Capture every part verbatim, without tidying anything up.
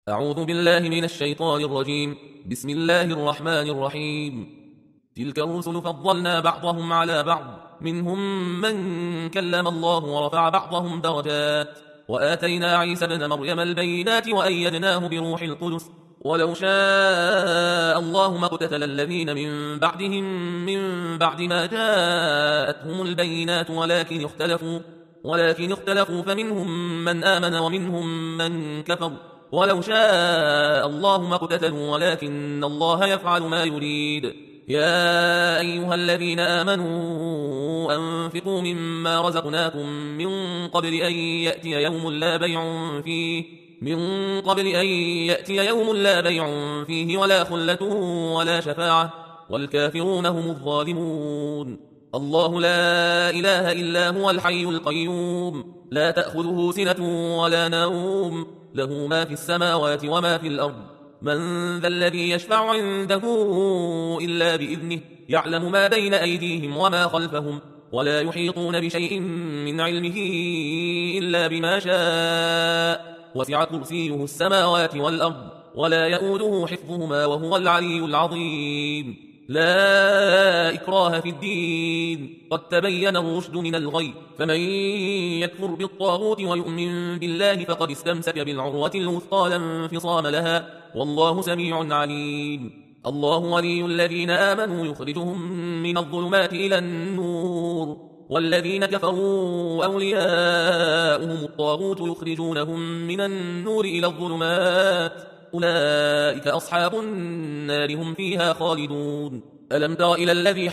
أعوذ بالله من الشيطان الرجيم. بسم الله الرحمن الرحيم. تلك الرسل فضلنا بعضهم على بعض، منهم من كلم الله ورفع بعضهم درجات، وآتينا عيسى ابن مريم البينات وأيدناه بروح القدس. ولو شاء الله ما اقتتل الذين من بعدهم من بعد ما جاءتهم البينات ولكن اختلفوا ولكن اختلفوا فمنهم من آمن ومنهم من كفر. ولو شاء الله ما اقتتلوا ولكن الله يفعل ما يريد. يا أيها الذين آمنوا أنفقوا مما رزقناكم من قبل أن يأتي يوم لا بيع فيه من قبل أن يأتي يوم لا بيع فيه ولا خلة ولا شفاعة والكافرون هم الظالمون. الله لا إله إلا هو الحي القيوم، لا تأخذه سنة ولا نوم، له ما في السماوات وما في الأرض. من ذا الذي يشفع عنده إلا بإذنه، يعلم ما بين أيديهم وما خلفهم، ولا يحيطون بشيء من علمه إلا بما شاء. وسع كرسيه السماوات والأرض ولا يؤوده حفظهما وهو العلي العظيم. لا إكراه في الدين، قد تبين الرشد من الغي، فمن يكفر بالطاغوت ويؤمن بالله فقد استمسك بالعروة الوثقى لا انفصام لها، والله سميع عليم. الله ولي الذين آمنوا يخرجهم من الظلمات إلى النور، والذين كفروا أولياؤهم الطاغوت يخرجونهم من النور إلى الظلمات، أولئك أصحاب النار هم فيها خالدون. ألم تر إلى الذي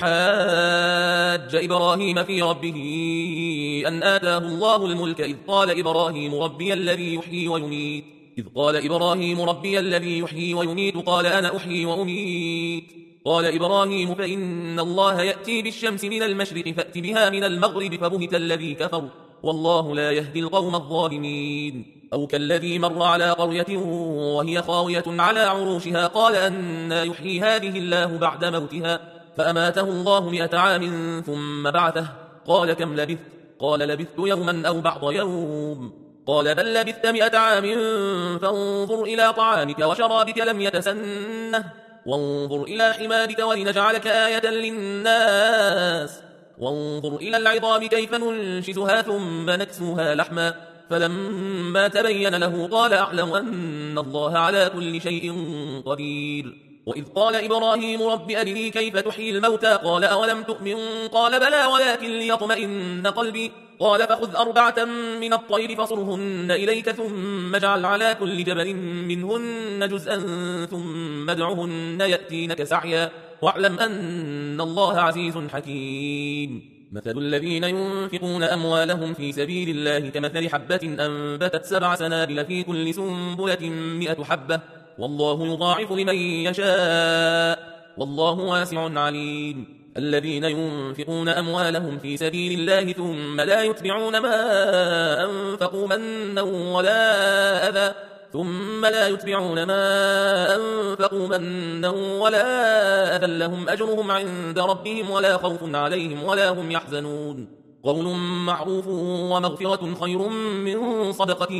حاج إبراهيم في ربه أن آتاه الله الملك إذ قال إبراهيم ربي الذي يحيي ويميت إذ قال إبراهيم ربي الذي يحيي ويميت قال أنا أحيي وأميت. قال إبراهيم فإن الله يأتي بالشمس من المشرق فأت بها من المغرب فبهت الذي كفر، والله لا يهدي القوم الظالمين. أو كالذي مر على قرية وهي خاوية على عروشها قال أنى يحيي هذه الله بعد موتها، فأماته الله مئة عام ثم بعثه، قال كم لبثت؟ قال لبثت يوما أو بعض يوم. قال بل لبثت مئة عام فانظر إلى طعامك وشرابك لم يتسنه، وانظر إلى حمارك ولنجعلك آية للناس، وانظر إلى العظام كيف ننشزها ثم نكسوها لحما، فلما تبين له قال أعلم أن الله على كل شيء قدير. وإذ قال إبراهيم رب أرني كيف تحيي الموتى قال أولم تؤمن قال بلى ولكن ليطمئن قلبي، قال فخذ أربعة من الطير فصرهن إليك ثم اجعل على كل جبل منهن جزءا ثم ادعهن يأتينك سعيا، واعلم أن الله عزيز حكيم. مثل الذين ينفقون أموالهم في سبيل الله كمثل حبة أنبتت سبع سنابل في كل سنبلة مئة حبة، والله يضاعف لمن يشاء، والله واسع عليم. الذين ينفقون أموالهم في سبيل الله ثم لا يتبعون ما أنفقوا منا ولا أذى ثم لا يتبعون ما أنفقوا منا ولا أذى لهم أجرهم عند ربهم ولا خوف عليهم ولا هم يحزنون. قول معروف ومغفرة خير من صدقة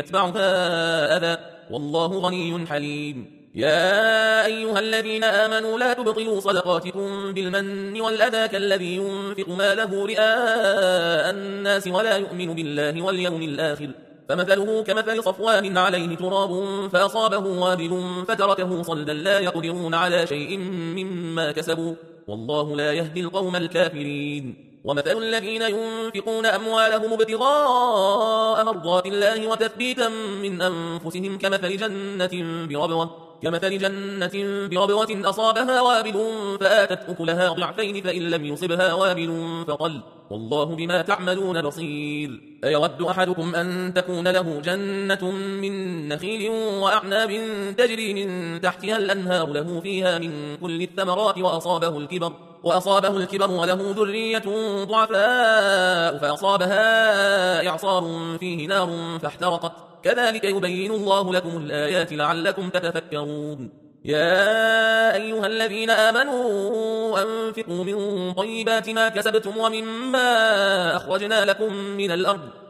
يتبعها أذى، والله غني حليم. يا أيها الذين آمنوا لا تبطلوا صدقاتكم بالمن والأذى كالذي ينفق ماله رئاء الناس ولا يؤمن بالله واليوم الآخر، فمثله كمثل صفوان عليه تراب فأصابه وابل فتركه صلدا لا يقدرون على شيء مما كسبوا، والله لا يهدي القوم الكافرين. ومثل الذين ينفقون أموالهم ابتغاء مرضات الله وتثبيتا من أنفسهم كمثل جنة بربوة كمثل جنة بربوة أصابها وابل فآتت أكلها ضعفين فإن لم يصبها وابل فطل، والله بما تعملون بصير. أيود أحدكم أن تكون له جنة من نخيل وأعناب تجري من تحتها الأنهار له فيها من كل الثمرات وأصابه الكبر وأصابه الكبر وله ذرية ضعفاء فأصابها إعصار فيه نار فاحترقت، كذلك يبين الله لكم الآيات لعلكم تتفكرون. يا أيها الذين آمنوا أنفقوا من طيبات ما كسبتم ومما أخرجنا لكم من الأرض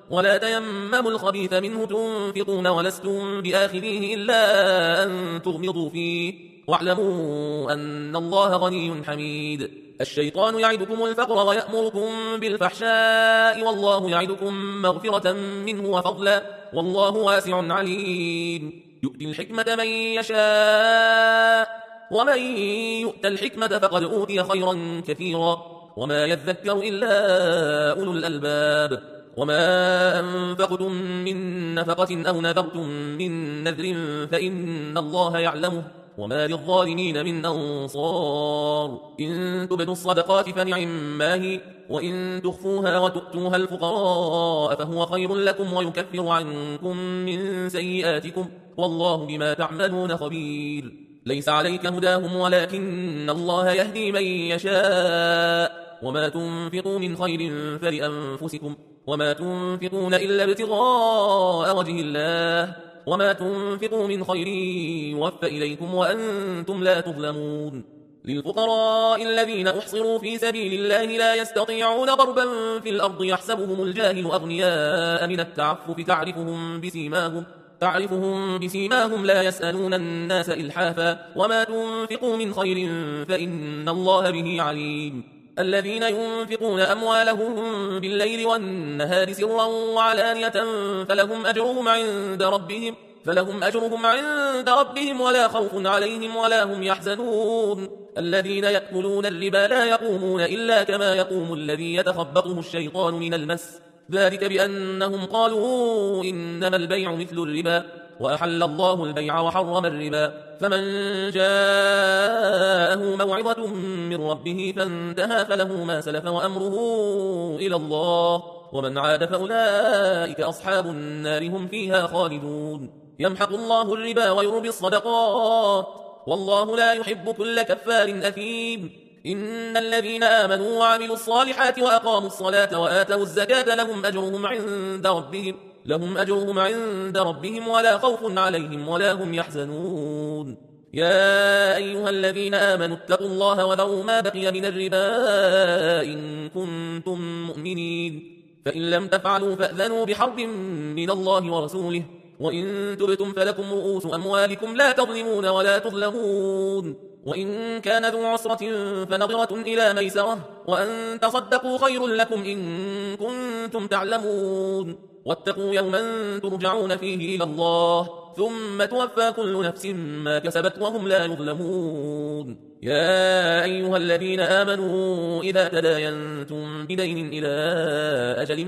ولا تيمموا الخبيث منه تنفقون ولستم بآخذيه إلا أن تغمضوا فيه واعلموا أن الله غني حميد. الشيطان يعدكم الفقر ويأمركم بالفحشاء والله يعدكم مغفرة منه وفضلا والله واسع عليم. يؤتي الحكمة من يشاء ومن يؤت الحكمة فقد أوتي خيرا كثيرا وما يذكر إلا أولو الألباب. وما أنفقتم من نفقة أو نذرتم من نذر فإن الله يعلمه وما للظالمين من أنصار. إن تبدوا الصدقات فنعما هي وإن تخفوها وتؤتوها الفقراء فهو خير لكم ويكفر عنكم من سيئاتكم والله بما تعملون خبير. ليس عليك هداهم ولكن الله يهدي من يشاء وما تنفقوا من خير فلأنفسكم وما تنفقون إلا ابتغاء وجه الله وما تنفقوا من خير يوفى إليكم وأنتم لا تظلمون. للفقراء الذين أحصروا في سبيل الله لا يستطيعون ضربا في الأرض يحسبهم الجاهل أغنياء من التعفف تعرفهم بسيماهم تعرفهم بسيماهم لا يسألون الناس إلحافا وما تنفقوا من خير فإن الله به عليم. الذين ينفقون أموالهم بالليل والنهار سرا وعلانية فلهم أجرهم عند ربهم فلهم أجرهم عند ربهم ولا خوف عليهم ولا هم يحزنون. الذين يأكلون الربا لا يقومون إلا كما يقوم الذي يتخبطه الشيطان من المس ذلك بأنهم قالوا إنما البيع مثل الربا وأحل الله البيع وحرم الربا. فمن جاءه موعظة من ربه فانتهى فله ما سلف وأمره إلى الله ومن عاد فأولئك أصحاب النار هم فيها خالدون. يمحق الله الربا ويربي الصدقات والله لا يحب كل كفار أثيم. إن الذين آمنوا وعملوا الصالحات وأقاموا الصلاة وآتوا الزكاة لهم أجرهم عند ربهم لهم أجرهم عند ربهم ولا خوف عليهم ولا هم يحزنون. يا أيها الذين آمنوا اتقوا الله وذروا ما بقي من الربا إن كنتم مؤمنين فإن لم تفعلوا فأذنوا بحرب من الله ورسوله وإن تبتم فلكم رؤوس أموالكم لا تظلمون ولا تظلمون. وإن كان ذو عسرة فنظرة إلى ميسرة وأن تصدقوا خير لكم إن كنتم تعلمون. واتقوا يوما ترجعون فيه إلى الله ثم توفى كل نفس ما كسبت وهم لا يظلمون. يا أيها الذين آمنوا إذا تداينتم بدين إلى أجل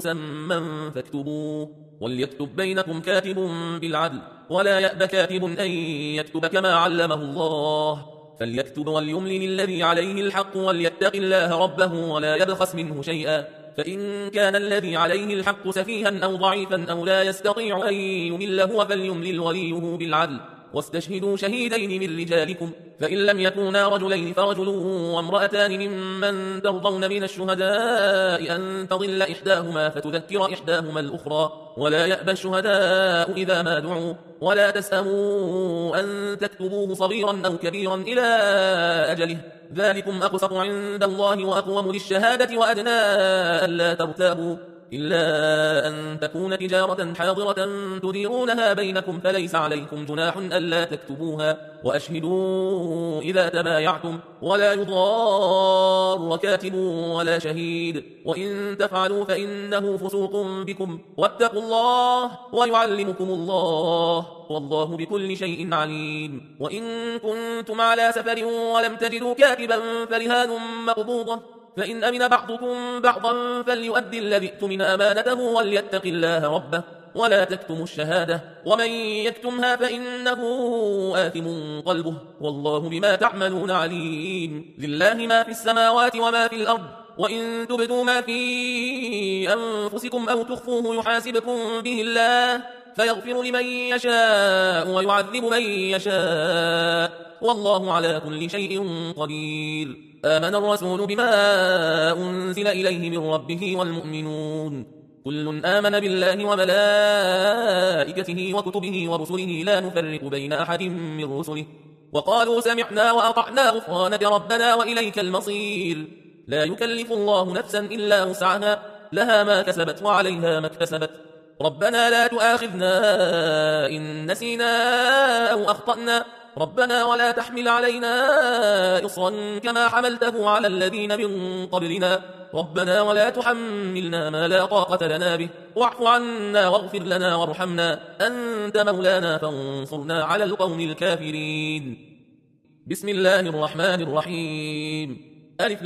مسمى فاكتبوه وليكتب بينكم كاتب بالعدل ولا يأب كاتب أن يكتب كما علمه الله فليكتب وليملل الذي عليه الحق وليتق الله ربه ولا يبخس منه شيئا فإن كان الذي عليه الحق سفيها أو ضعيفا أو لا يستطيع أن يمل هو فليملل وليه بالعدل واستشهدوا شهيدين من رجالكم فإن لم يكونا رجلين فرجل وامرأتان ممن ترضون من الشهداء أن تضل إحداهما فتذكر إحداهما الأخرى ولا يأبى الشهداء إذا ما دعوا ولا تسأموا أن تكتبوه صغيرا أو كبيرا إلى أجله ذلكم أقسط عند الله وأقوم للشهادة وأدنى ألا ترتابوا إلا أن تكون تجارة حاضرة تديرونها بينكم فليس عليكم جناح ألا تكتبوها وأشهدوا إذا تبايعتم ولا يضار كاتب ولا شهيد وإن تفعلوا فإنه فسوق بكم واتقوا الله ويعلمكم الله والله بكل شيء عليم. وإن كنتم على سفر ولم تجدوا كاتبا فرهان مقبوضة فإن أمن بعضكم بعضا فليؤدي الذي اؤتمن أمانته وليتق الله ربه ولا تكتموا الشهادة ومن يكتمها فإنه آثم قلبه والله بما تعملون عليم. لله ما في السماوات وما في الأرض وإن تبدوا ما في أنفسكم أو تخفوه يحاسبكم به الله فيغفر لمن يشاء ويعذب من يشاء والله على كل شيء قدير. آمن الرسول بما أنزل إليه من ربه والمؤمنون كل آمن بالله وملائكته وكتبه ورسله لا نفرق بين أحد من رسله وقالوا سمعنا وأطعنا غفرانك ربنا وإليك المصير. لا يكلف الله نفسا إلا وسعها لها ما كسبت وعليها ما اكتسبت. ربنا لا تؤاخذنا إن نسينا أو أخطأنا، ربنا ولا تحمل علينا إصرا كما حملته على الذين من قبلنا، ربنا ولا تحملنا ما لا طاقة لنا به، واعف عنا واغفر لنا وارحمنا، أنت مولانا فانصرنا على القوم الكافرين. بسم الله الرحمن الرحيم. ألف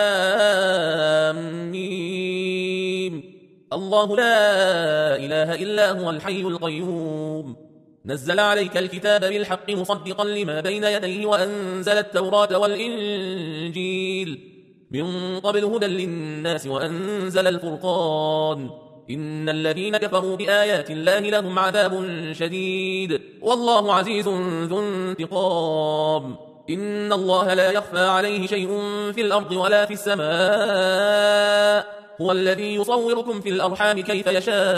لام ميم. الله لا إله إلا هو الحي القيوم، نزل عليك الكتاب بالحق مصدقا لما بين يديه وأنزل التوراة والإنجيل من قبل هدى للناس وأنزل الفرقان، إن الذين كفروا بآيات الله لهم عذاب شديد والله عزيز ذو انتقام. إن الله لا يخفى عليه شيء في الأرض ولا في السماء، هو الذي يصوركم في الأرحام كيف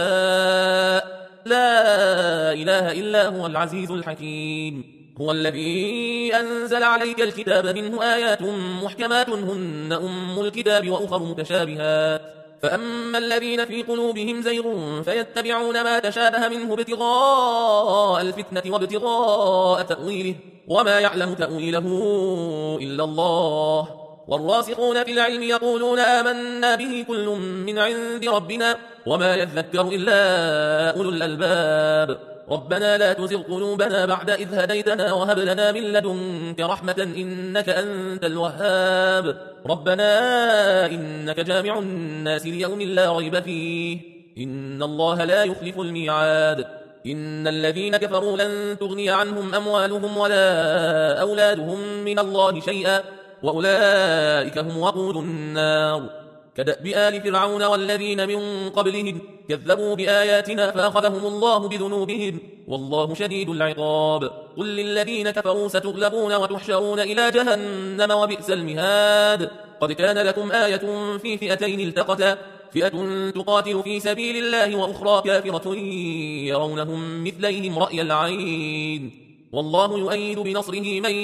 يشاء، لا إله إلا هو العزيز الحكيم. هو الذي أنزل عليك الكتاب منه آيات محكمات هن أم الكتاب وأخر متشابهات، فأما الذين في قلوبهم زيغ فيتبعون ما تشابه منه ابتغاء الفتنة وابتغاء تأويله وما يعلم تأويله إلا الله، والراسخون في العلم يقولون آمنا به كل من عند ربنا وما يذكر إلا أولو الألباب. ربنا لا تزغ قلوبنا بعد إذ هديتنا وهب لنا من لدنك رحمة إنك أنت الوهاب. ربنا إنك جامع الناس ليوم لا ريب فيه، إن الله لا يخلف الميعاد. إن الذين كفروا لن تغني عنهم أموالهم ولا أولادهم من الله شيئا وأولئك هم وقود النار. كدأب آل فرعون والذين من قبلهم كذبوا بآياتنا فأخذهم الله بذنوبهم والله شديد العقاب. قل للذين كفروا ستغلبون وتحشرون إلى جهنم وبئس المهاد. قد كان لكم آية في فئتين التقتا، فئة تقاتل في سبيل الله وأخرى كافرة يرونهم مثليهم رأي العين والله يؤيد بنصره من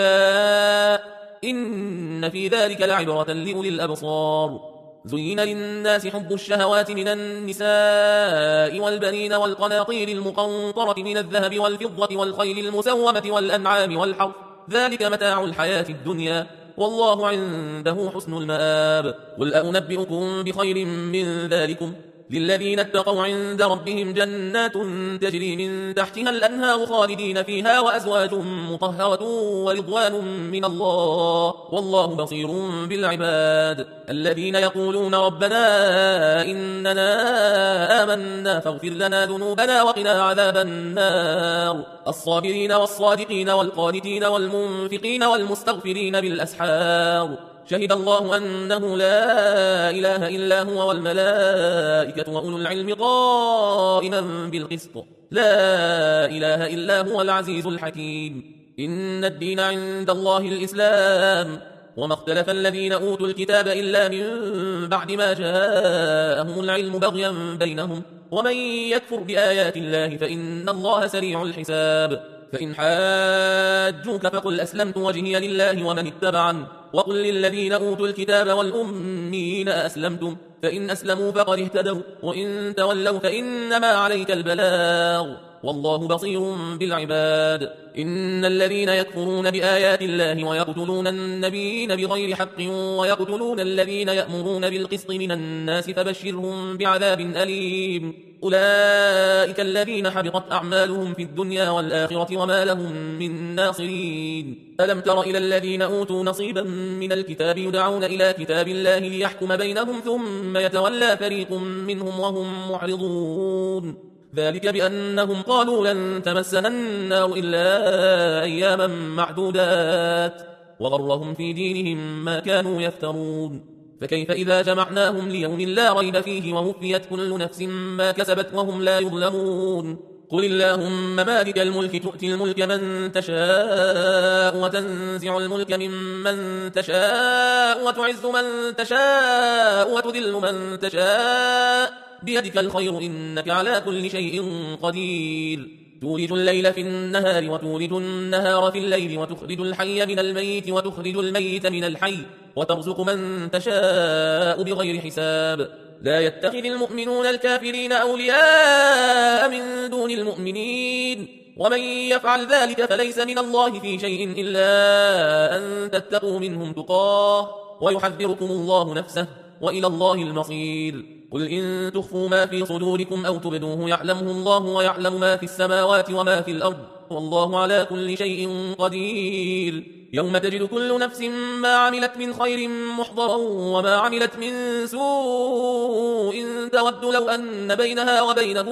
يشاء، إن في ذلك لعبرة لأولي الأبصار. زين للناس حب الشهوات من النساء والبنين والقناطير المقنطرة من الذهب والفضة والخيل المسومة والأنعام والحرث، ذلك متاع الحياة الدنيا والله عنده حسن المآب. قل أنبئكم بخير من ذلكم للذين اتقوا عند ربهم جنات تجري من تحتها الأنهار خالدين فيها وأزواج مطهرة ورضوان من الله والله بصير بالعباد. الذين يقولون ربنا إننا آمنا فاغفر لنا ذنوبنا وقنا عذاب النار. الصابرين والصادقين والقانتين والمنفقين والمستغفرين بالأسحار. شهد الله أنه لا إله إلا هو والملائكة وأولو العلم قائما بالقسط، لا إله إلا هو العزيز الحكيم. إن الدين عند الله الإسلام وما اختلف الذين أوتوا الكتاب إلا من بعد ما جاءهم العلم بغيا بينهم، ومن يكفر بآيات الله فإن الله سريع الحساب. فإن حاجوك فقل أسلمت وجهي لله ومن اتبعن، وقل للذين أوتوا الكتاب والأمين أسلمتم، فإن أسلموا فقد اهتدوا وإن تولوا فإنما عليك البلاغ والله بصير بالعباد. إن الذين يكفرون بآيات الله ويقتلون النبيين بغير حق ويقتلون الذين يأمرون بالقسط من الناس فبشرهم بعذاب أليم. أولئك الذين حبطت أعمالهم في الدنيا والآخرة وما لهم من ناصرين. ألم تر إلى الذين أوتوا نصيبا من الكتاب يدعون إلى كتاب الله ليحكم بينهم ثم يتولى فريق منهم وهم معرضون. ذلك بأنهم قالوا لن تمسنا النار إلا أياما معدودات وغرهم في دينهم ما كانوا يفترون. فكيف إذا جمعناهم ليوم لا ريب فيه ووفيت كل نفس ما كسبت وهم لا يظلمون. قل اللهم مالك الملك تؤتي الملك من تشاء وتنزع الملك ممن تشاء وتعز من تشاء وتذل من تشاء بيدك الخير إنك على كل شيء قدير. تولج الليل في النهار وتولج النهار في الليل وتخرج الحي من الميت وتخرج الميت من الحي وترزق من تشاء بغير حساب. لا يتخذ المؤمنون الكافرين أولياء من دون المؤمنين ومن يفعل ذلك فليس من الله في شيء إلا أن تتقوا منهم تقاه ويحذركم الله نفسه وإلى الله المصير. قل إن تخفوا ما في صدوركم أو تبدوه يعلمه الله ويعلم ما في السماوات وما في الأرض والله على كل شيء قدير. يوم تجد كل نفس ما عملت من خير محضرا وما عملت من سوء تود لو أن بينها وبينه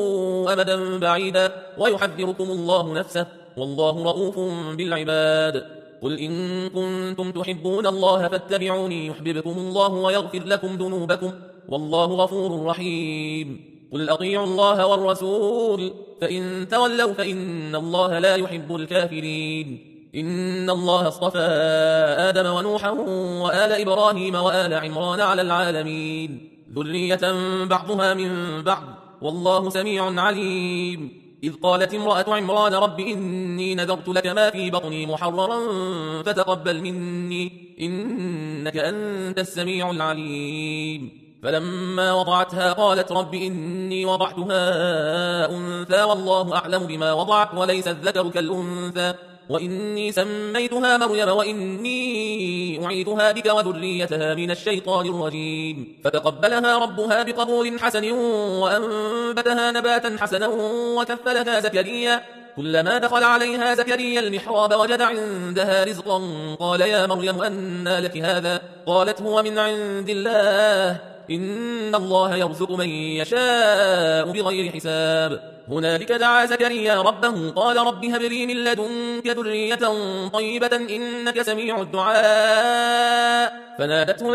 أمدا بعيدا ويحذركم الله نفسه والله رؤوف بالعباد. قل إن كنتم تحبون الله فاتبعوني يحببكم الله ويغفر لكم ذنوبكم والله غفور رحيم. قل أطيعوا الله والرسول فإن تولوا فإن الله لا يحب الكافرين. إن الله اصطفى آدم ونوحا وآل إبراهيم وآل عمران على العالمين ذرية بعضها من بعض والله سميع عليم. إذ قالت امرأة عمران رب إني نذرت لك ما في بطني محررا فتقبل مني إنك أنت السميع العليم. فلما وضعتها قالت رب إني وضعتها أنثى والله أعلم بما وضعت وليس الذكر كالأنثى وإني سميتها مريم وإني أعيدها بك وذريتها من الشيطان الرجيم. فتقبلها ربها بقبول حسن وأنبتها نباتا حسنا وكفلها زكريا. كلما دخل عليها زكريا المحراب وجد عندها رزقا قال يا مريم أنى لك هذا قالت هو من عند الله إن الله يرزق من يشاء بغير حساب. هنالك دعا زكريا ربه قال رب هب لي من لدنك ذرية طيبة إنك سميع الدعاء. فنادته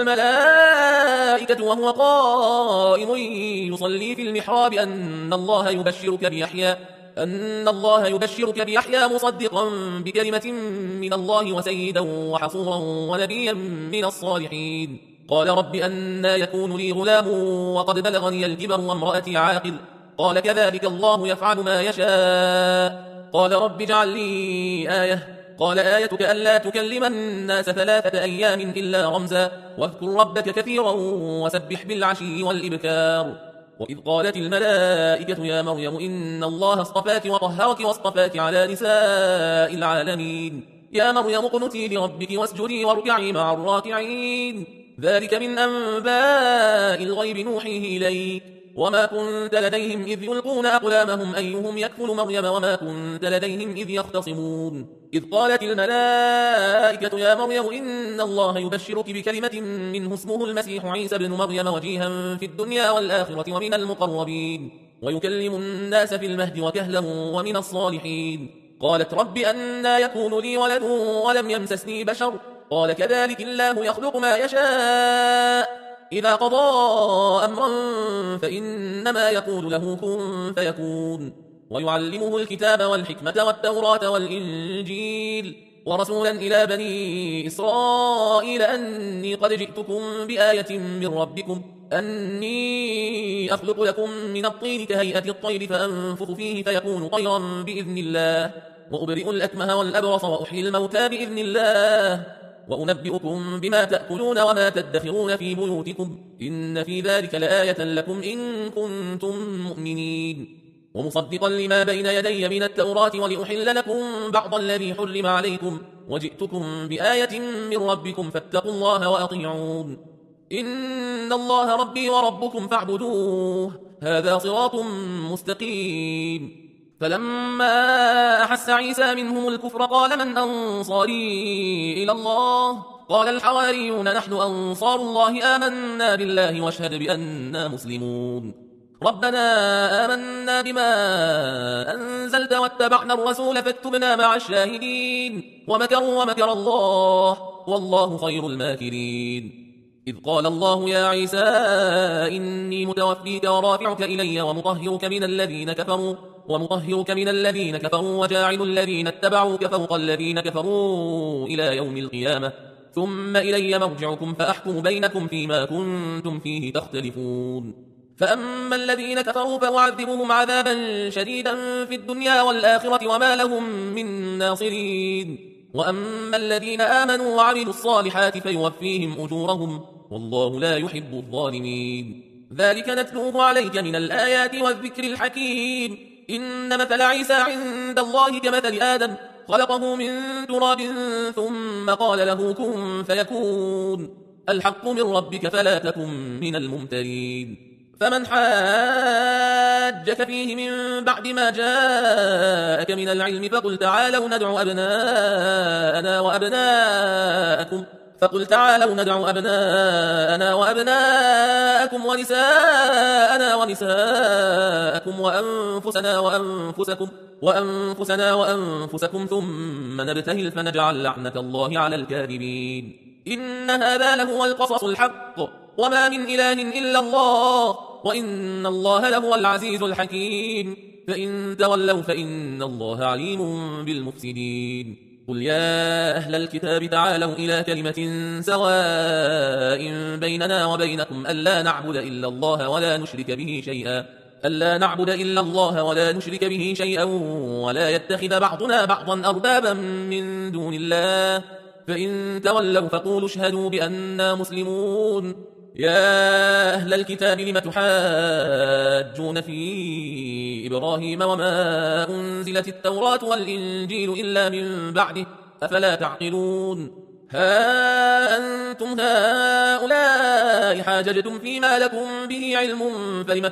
الملائكة وهو قائم يصلي في المحراب أن الله يبشرك بيحيى أن الله يبشرك بيحيى مصدقا بكلمة من الله وسيدا وحصورا ونبيا من الصالحين. قال رب أنى يكون لي غلام وقد بلغني الكبر وامرأتي عاقل قال كذلك الله يفعل ما يشاء. قال رب اجعل لي آية قال آيتك ألا تكلم الناس ثلاثة أيام إلا رمزا واذكر ربك كثيرا وسبح بالعشي والإبكار. وإذ قالت الملائكة يا مريم إن الله اصطفاك وطهرك واصطفاك على نساء العالمين يا مريم اقنتي لربك واسجدي واركعي مع الراكعين. ذلك من أنباء الغيب نوحيه إليك وما كنت لديهم إذ يلقون أقلامهم أيهم يكفل مريم وما كنت لديهم إذ يختصمون. إذ قالت الملائكة يا مريم إن الله يبشرك بكلمة منه اسمه المسيح عيسى بن مريم وجيها في الدنيا والآخرة ومن المقربين ويكلم الناس في المهد وكهلا ومن الصالحين. قالت رب أنى يكون لي ولد ولم يمسسني بشر قال كذلك الله يخلق ما يشاء إذا قضى أمرا فإنما يقول له كن فيكون. ويعلمه الكتاب والحكمة والتوراة والإنجيل ورسولا إلى بني إسرائيل أني قد جئتكم بآية من ربكم أني أخلق لكم من الطين كهيئة الطير فأنفخ فيه فيكون طيرا بإذن الله وأبرئ الأكمه والأبرص وأحيي الموتى بإذن الله وأنبئكم بما تأكلون وما تدخرون في بيوتكم إن في ذلك لآية لكم إن كنتم مؤمنين. ومصدقا لما بين يدي من التوراة ولأحل لكم بعض الذي حرم عليكم وجئتكم بآية من ربكم فاتقوا الله وأطيعون. إن الله ربي وربكم فاعبدوه هذا صراط مستقيم. فلما أحس عيسى منهم الكفر قال من أنصاري إلى الله قال الحواريون نحن أنصار الله آمنا بالله واشهد بأننا مسلمون. ربنا آمنا بما أنزلت واتبعنا الرسول فاكتبنا مع الشاهدين ومكروا ومكر الله والله خير الماكرين. إذ قال الله يا عيسى إني متوفيك ورافعك إلي ومطهرك من الذين كفروا ومطهرك من الذين كفروا وجاعل الذين اتبعوك فوق الذين كفروا إلى يوم القيامة ثم إلي مرجعكم فأحكم بينكم فيما كنتم فيه تختلفون. فأما الذين كفروا فأعذبهم عذابا شديدا في الدنيا والآخرة وما لهم من ناصرين. وأما الذين آمنوا وعملوا الصالحات فيوفيهم أجورهم والله لا يحب الظالمين. ذلك نتلوه عليك من الآيات والذكر الحكيم. إن مثل عيسى عند الله كمثل آدم خلقه من تراب ثم قال له كن فيكون. الحق من ربك فلا تكن من الممترين. فمن حاجك فيه من بعد ما جاءك من العلم فقل تعالوا ندع أبناءنا وأبناءكم فقل تعالوا ندع أبناءنا وأبناءكم ونساءنا ونساءكم وأنفسنا وأنفسكم وأنفسنا وأنفسكم ثم نبتهل فنجعل لعنة الله على الكاذبين. إن هذا لهو القصص الحق وما من إله إلا الله وإن الله لهو العزيز الحكيم. فإن تولوا فإن الله عليم بالمفسدين. قل يا أهل الكتاب تعالوا إلى كلمة سواء بيننا وبينكم ألا نعبد إلا الله ولا نشرك به شيئا ألا نعبد إلا الله ولا نشرك به شيئا ولا يتخذ بعضنا بعضا أربابا من دون الله فإن تولوا فقولوا اشهدوا بأننا مسلمون. يا أهل الكتاب لم تحاجون في إبراهيم وما أنزلت التوراة والإنجيل إلا من بعده أفلا تعقلون. ها أنتم هؤلاء حاججتم فيما لكم به علم فلم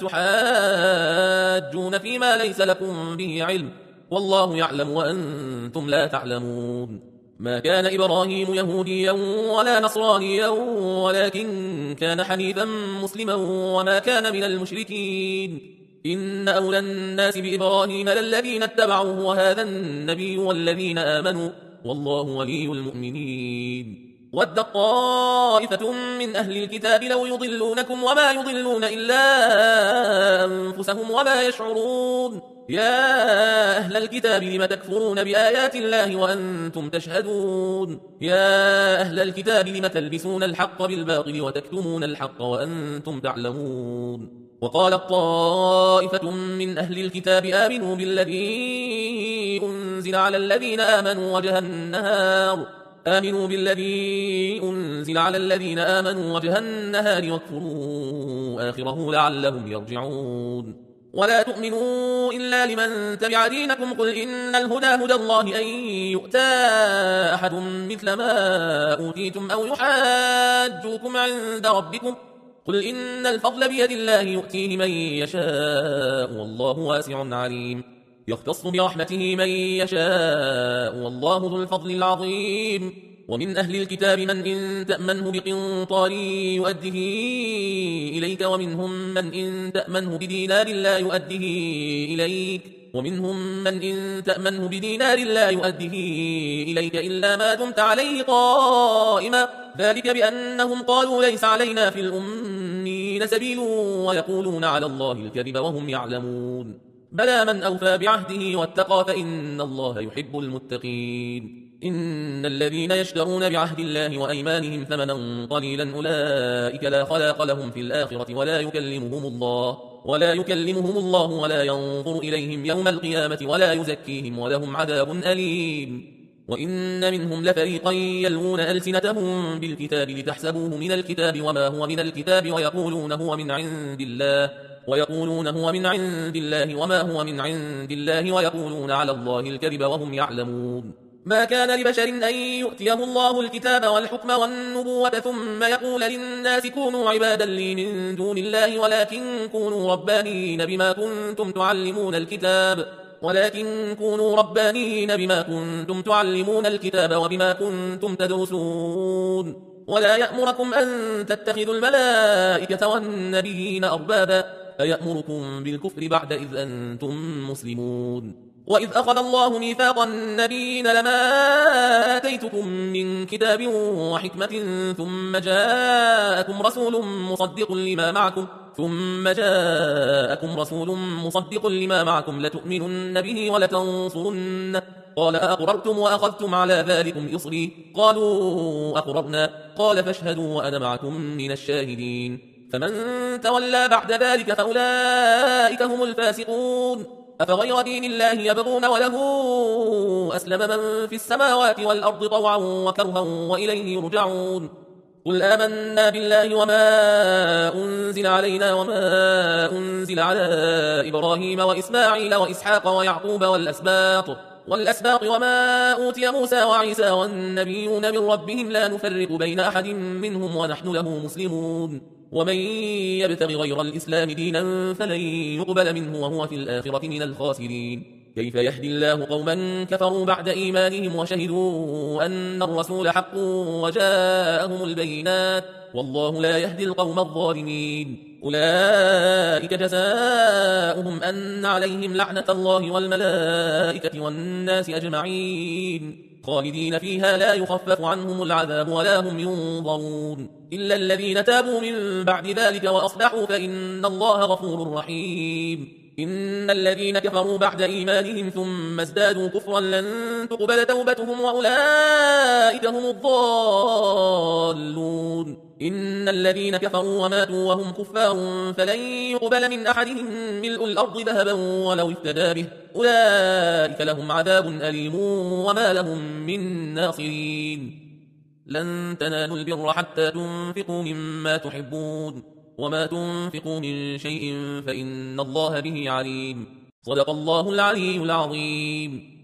تحاجون فيما ليس لكم به علم والله يعلم وأنتم لا تعلمون. ما كان إبراهيم يهوديا ولا نصرانيا ولكن كان حنيفا مسلما وما كان من المشركين. إن أولى الناس بإبراهيم للذين اتبعوه وهذا النبي والذين آمنوا والله ولي المؤمنين. ود طائفة من أهل الكتاب لو يضلونكم وما يضلون إلا أنفسهم وما يشعرون. يا أهل الكتاب لم تكفرون بآيات الله وأنتم تشهدون. يا أهل الكتاب لم تلبسون الحق بالباطل وتكتمون الحق وأنتم تعلمون. وقالت طائفة من أهل الكتاب آمنوا بالذي أنزل على الذين آمنوا وجه النهار آمنوا بالذي أنزل على الذين آمنوا وجه النهار واكفروا آخره لعلهم يرجعون. ولا تؤمنوا إلا لمن تبع دينكم قل إن الهدى هدى الله أن يؤتى أحد مثل ما أوتيتم أو يحاجوكم عند ربكم قل إن الفضل بيد الله يؤتيه من يشاء والله واسع عليم. يختص برحمته من يشاء والله ذو الفضل العظيم. ومن أهل الكتاب من إن تأمنه بقنطار يؤده إليك ومنهم من إن تأمنه بدينار لا يؤده إليك ومنهم من إن تأمنه بدينار لا يؤده إليك إلا ما دمت عليه قائما ذلك بأنهم قالوا ليس علينا في الأمين سبيل ويقولون على الله الكذب وهم يعلمون. بلى من أوفى بعهده واتقى فإن الله يحب المتقين. إن الذين يشترون بعهد الله وأيمانهم ثمنا قليلا أولئك لا خلاق لهم في الآخرة ولا يكلمهم الله ولا يكلمهم الله ولا ينظر إليهم يوم القيامة ولا يزكيهم ولهم عذاب أليم. وإن منهم لفريقا يلوون ألسنتهم بالكتاب لتحسبوه من الكتاب وما هو من الكتاب ويقولون هو من عند الله ويقولون هو من عند الله وما هو من عند الله ويقولون على الله الكذب وهم يعلمون. ما كان لبشر أن يؤتيه الله الكتاب والحكم والنبوة ثم يقول للناس كونوا عبادا لي من دون الله ولكن كونوا ربانين بما كنتم تعلمون الكتاب ولكن كونوا ربانين بما كنتم تعلمون الكتاب وبما كنتم تدرسون. ولا يأمركم أن تتخذوا الملائكة والنبيين أربابا فيأمركم بالكفر بعد إذ أنتم مسلمون. وإذ أخذ الله ميثاق النبيين لما آتيتكم من كتاب وحكمة ثم جاءكم رسول مصدق لما معكم ثم جاءكم رسول مصدق لما معكم لتؤمنن به ولتنصرنه قال أقررتم وأخذتم على ذلكم إصري قالوا أقررنا قال فاشهدوا وأنا معكم من الشاهدين. فمن تولى بعد ذلك فأولئك هم الفاسقون. أفغير دين الله يبغون وله أسلم من في السماوات والأرض طوعا وكرها وإليه يرجعون. قل آمنا بالله وما أنزل علينا وما أنزل على إبراهيم وإسماعيل وإسحاق ويعقوب والأسباط والأسباط وما أوتي موسى وعيسى والنبيون من ربهم لا نفرق بين أحد منهم ونحن له مسلمون ومن يبتغ غير الإسلام دينا فلن يقبل منه وهو في الآخرة من الخاسرين كيف يهدي الله قوما كفروا بعد إيمانهم وشهدوا أن الرسول حق وجاءهم البينات والله لا يهدي القوم الظالمين أولئك جزاؤهم أن عليهم لعنة الله والملائكة والناس أجمعين خالدين فيها لا يخفف عنهم العذاب ولا هم ينظرون إلا الذين تابوا من بعد ذلك وأصلحوا فإن الله غفور رحيم إن الذين كفروا بعد إيمانهم ثم ازدادوا كفرا لن تقبل توبتهم وأولئك هم الضالون إن الذين كفروا وماتوا وهم كفار فلن يقبل من أحدهم ملء الأرض ذهبا ولو افتدى به أولئك لهم عذاب أليم وما لهم من ناصرين لن تنالوا البر حتى تنفقوا مما تحبون وما تنفقوا من شيء فإن الله به عليم صدق الله العلي العظيم.